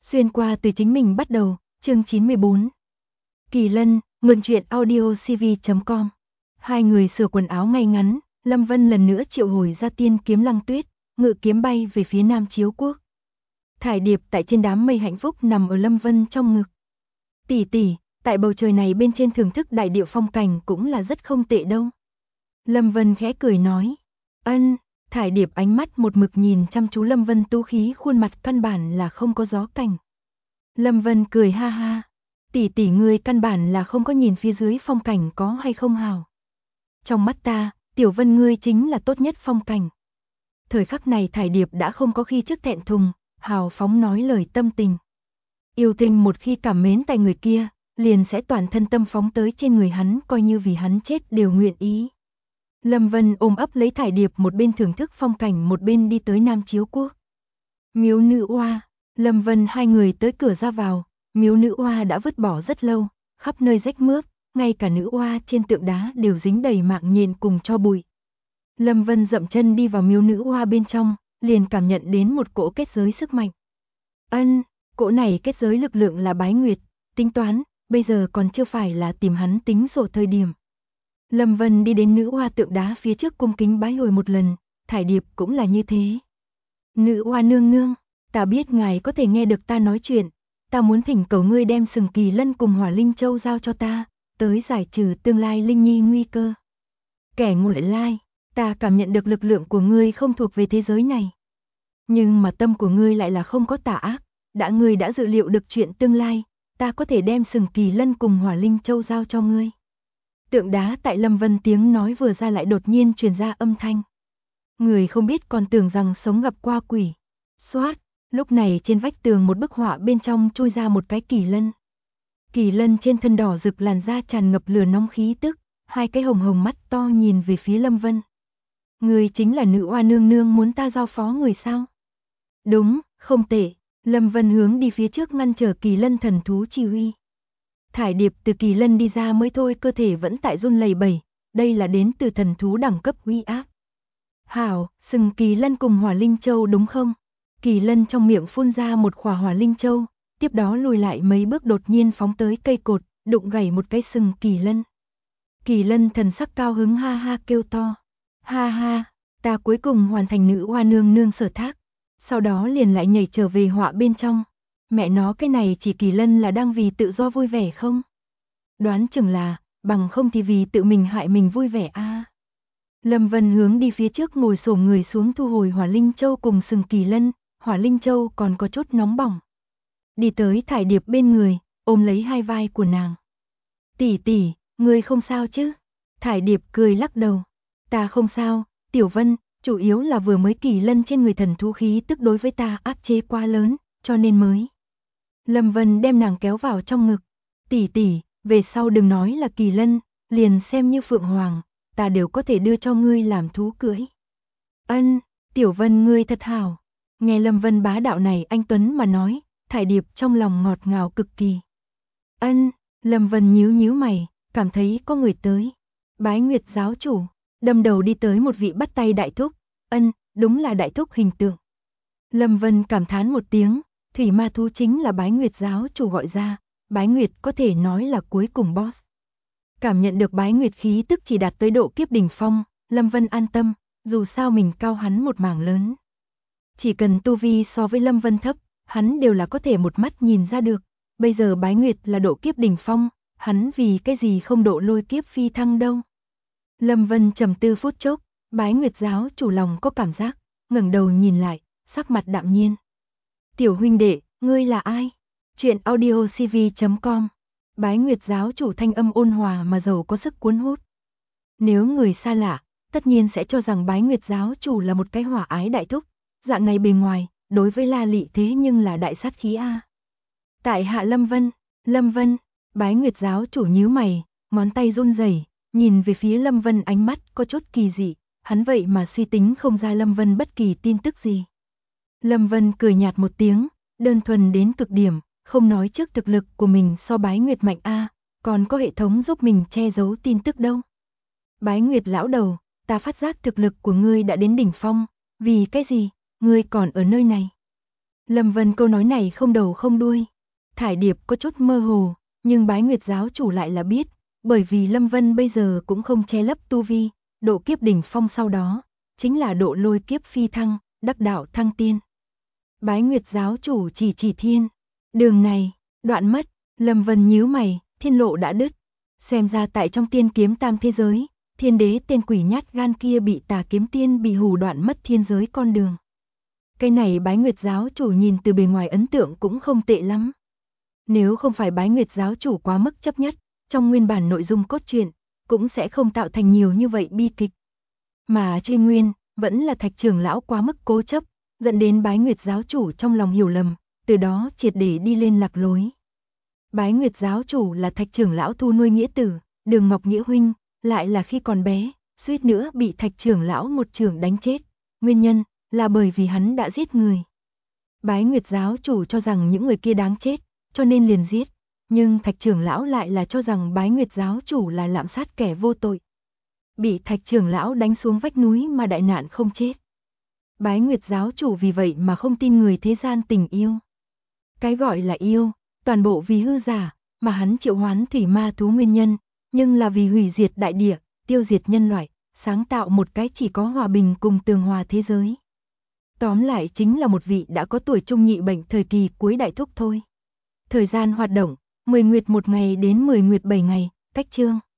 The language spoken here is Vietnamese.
Xuyên qua từ chính mình bắt đầu, chương 94. Kỳ Lân, mượn truyện audio cv.com. Hai người sửa quần áo ngay ngắn, Lâm Vân lần nữa triệu hồi ra tiên kiếm Lăng Tuyết, ngự kiếm bay về phía Nam Chiếu Quốc. Thải Điệp tại trên đám mây hạnh phúc nằm ở Lâm Vân trong ngực. Tỷ tỷ, tại bầu trời này bên trên thưởng thức đại điệu phong cảnh cũng là rất không tệ đâu. Lâm Vân khẽ cười nói. Ân. Thải Điệp ánh mắt một mực nhìn chăm chú Lâm Vân tú khí khuôn mặt căn bản là không có gió cảnh. Lâm Vân cười ha ha. Tỷ tỷ ngươi căn bản là không có nhìn phía dưới phong cảnh có hay không hào. Trong mắt ta, Tiểu Vân ngươi chính là tốt nhất phong cảnh. Thời khắc này Thải Điệp đã không có khi trước thẹn thùng, hào phóng nói lời tâm tình. Yêu tình một khi cảm mến tại người kia, liền sẽ toàn thân tâm phóng tới trên người hắn, coi như vì hắn chết đều nguyện ý. Lâm Vân ôm ấp lấy Thải Điệp, một bên thưởng thức phong cảnh một bên đi tới Nam Chiếu Quốc. Miếu Nữ Oa, Lâm Vân hai người tới cửa ra vào, miếu Nữ Oa đã vứt bỏ rất lâu, khắp nơi rách mướp, ngay cả nữ oa trên tượng đá đều dính đầy mạng nhện cùng tro bụi. Lâm Vân dậm chân đi vào miếu Nữ Oa bên trong, liền cảm nhận đến một cỗ kết giới sức mạnh. Ân, cỗ này kết giới lực lượng là Bái Nguyệt, tính toán, bây giờ còn chưa phải là tìm hắn tính sổ thời điểm. Lâm Vân đi đến nữ oa tượng đá phía trước cung kính bái hồi một lần, Thải Điệp cũng là như thế. Nữ oa nương nương, ta biết ngài có thể nghe được ta nói chuyện, ta muốn thỉnh cầu ngươi đem sừng Kỳ Lân cùng Hỏa Linh Châu giao cho ta, tới giải trừ tương lai Linh Nhi nguy cơ. Kẻ ngoại lai, ta cảm nhận được lực lượng của ngươi không thuộc về thế giới này. Nhưng mà tâm của ngươi lại là không có tà ác, ngươi đã dự liệu được chuyện tương lai, ta có thể đem sừng Kỳ Lân cùng Hỏa Linh Châu giao cho ngươi. Tượng đá tại Lâm Vân tiếng nói vừa ra lại đột nhiên truyền ra âm thanh. Người không biết còn tưởng rằng sống gặp qua quỷ. Xoát, lúc này trên vách tường một bức họa bên trong chui ra một cái Kỳ Lân. Kỳ Lân trên thân đỏ rực, làn da tràn ngập lửa nóng khí tức, hai cái hồng hồng mắt to nhìn về phía Lâm Vân. Người chính là nữ oa nương nương muốn ta giao phó người sao? Đúng, không tệ. Lâm Vân hướng đi phía trước ngăn trở Kỳ Lân thần thú chi uy. Thải Điệp từ Kỳ Lân đi ra mới thôi, cơ thể vẫn tại run lẩy bẩy, đây là đến từ thần thú đẳng cấp uy áp. Hảo, sừng Kỳ Lân cùng Hỏa Linh Châu đúng không? Kỳ Lân trong miệng phun ra một khỏa Hỏa Linh Châu, tiếp đó lùi lại mấy bước đột nhiên phóng tới cây cột, đụng gãy một cái sừng Kỳ Lân. Kỳ Lân thần sắc cao hứng ha ha kêu to. Ha ha, ta cuối cùng hoàn thành nữ oa nương nương sở thác. Sau đó liền lại nhảy trở về họa bên trong. Mẹ nó, cái này chỉ Kỳ Lân là đang vì tự do vui vẻ không? Đoán chừng là, bằng không thì vì tự mình hại mình vui vẻ a. Lâm Vân hướng đi phía trước ngồi xổm người xuống thu hồi Hỏa Linh Châu cùng sừng Kỳ Lân, Hỏa Linh Châu còn có chút nóng bỏng. Đi tới Thải Điệp bên người, ôm lấy hai vai của nàng. Tỷ tỷ, ngươi không sao chứ? Thải Điệp cười lắc đầu. Ta không sao, Tiểu Vân, chủ yếu là vừa mới Kỳ Lân trên người thần thú khí tức đối với ta áp chế quá lớn, cho nên mới. Lâm Vân đem nàng kéo vào trong ngực. Tỷ tỷ, về sau đừng nói là Kỳ Lân, liền xem như Phượng Hoàng, ta đều có thể đưa cho ngươi làm thú cưỡi. Ân, Tiểu Vân ngươi thật hảo. Nghe Lâm Vân bá đạo này anh tuấn mà nói, Thải Điệp trong lòng ngọt ngào cực kỳ. Ân, Lâm Vân nhíu nhíu mày, cảm thấy có người tới. Bái Nguyệt giáo chủ, đâm đầu đi tới một vị bắt tay đại thúc. Ân, đúng là đại thúc hình tượng. Lâm Vân cảm thán một tiếng, thủy ma thú chính là Bái Nguyệt giáo chủ gọi ra, Bái Nguyệt có thể nói là cuối cùng boss. Cảm nhận được Bái Nguyệt khí tức chỉ đạt tới độ kiếp đỉnh phong, Lâm Vân an tâm, dù sao mình cao hắn một mảng lớn. Chỉ cần tu vi so với Lâm Vân thấp, hắn đều là có thể một mắt nhìn ra được. Bây giờ Bái Nguyệt là độ kiếp đỉnh phong, hắn vì cái gì không độ lôi kiếp phi thăng đâu. Lâm Vân trầm tư phút chốc, Bái Nguyệt giáo chủ lòng có cảm giác, ngẩng đầu nhìn lại, sắc mặt đạm nhiên. Tiểu huynh đệ, ngươi là ai? Chuyện audio cv.com. Bái Nguyệt giáo chủ thanh âm ôn hòa mà giàu có sức cuốn hút. Nếu người xa lạ, tất nhiên sẽ cho rằng Bái Nguyệt giáo chủ là một cái hỏa ái đại thúc, dạng này bề ngoài, đối với La Lị thế nhưng là đại sát khí a. Tại hạ Lâm Vân, Bái Nguyệt giáo chủ nhíu mày, ngón tay run rẩy, nhìn về phía Lâm Vân ánh mắt có chút kỳ dị, hắn vậy mà suy tính không ra Lâm Vân bất kỳ tin tức gì. Lâm Vân cười nhạt một tiếng, đơn thuần đến cực điểm, không nói trước thực lực của mình so Bái Nguyệt mạnh a, còn có hệ thống giúp mình che giấu tin tức đâu. Bái Nguyệt lão đầu, ta phát giác thực lực của ngươi đã đến đỉnh phong, vì cái gì, ngươi còn ở nơi này? Lâm Vân câu nói này không đầu không đuôi. Thải Điệp có chút mơ hồ, nhưng Bái Nguyệt giáo chủ lại là biết, bởi vì Lâm Vân bây giờ cũng không che lấp tu vi, độ kiếp đỉnh phong sau đó, chính là độ lôi kiếp phi thăng, đắc đạo thăng tiên. Bái Nguyệt giáo chủ chỉ thiên, đường này, đoạn mất, Lâm Vân nhíu mày, thiên lộ đã đứt. Xem ra tại trong tiên kiếm tam thế giới, thiên đế tên quỷ nhát gan kia bị Tà Kiếm Tiên bị hù đoạn mất thiên giới con đường. Cái này Bái Nguyệt giáo chủ nhìn từ bề ngoài ấn tượng cũng không tệ lắm. Nếu không phải Bái Nguyệt giáo chủ quá mức chấp nhất, trong nguyên bản nội dung cốt truyện, cũng sẽ không tạo thành nhiều như vậy bi kịch. Mà truy nguyên, vẫn là Thạch trưởng lão quá mức cố chấp, dẫn đến Bái Nguyệt giáo chủ trong lòng hiểu lầm, từ đó triệt để đi lên lạc lối. Bái Nguyệt giáo chủ là Thạch trưởng lão thu nuôi nghĩa tử, Đường Ngọc nghĩa huynh, lại là khi còn bé, suýt nữa bị Thạch trưởng lão một chưởng đánh chết. Nguyên nhân là bởi vì hắn đã giết người. Bái Nguyệt giáo chủ cho rằng những người kia đáng chết, cho nên liền giết, nhưng Thạch trưởng lão lại là cho rằng Bái Nguyệt giáo chủ là lạm sát kẻ vô tội. Bị Thạch trưởng lão đánh xuống vách núi mà đại nạn không chết. Bái Nguyệt giáo chủ vì vậy mà không tin người thế gian tình yêu. Cái gọi là yêu, toàn bộ vì hư giả, mà hắn triệu hoán thủy ma thú nguyên nhân, nhưng là vì hủy diệt đại địa, tiêu diệt nhân loại, sáng tạo một cái chỉ có hòa bình cùng tường hòa thế giới. Tóm lại chính là một vị đã có tuổi trung nhị bệnh thời kỳ cuối đại thúc thôi. Thời gian hoạt động, 10 nguyệt 1 ngày đến 10 nguyệt 7 ngày, cách chương.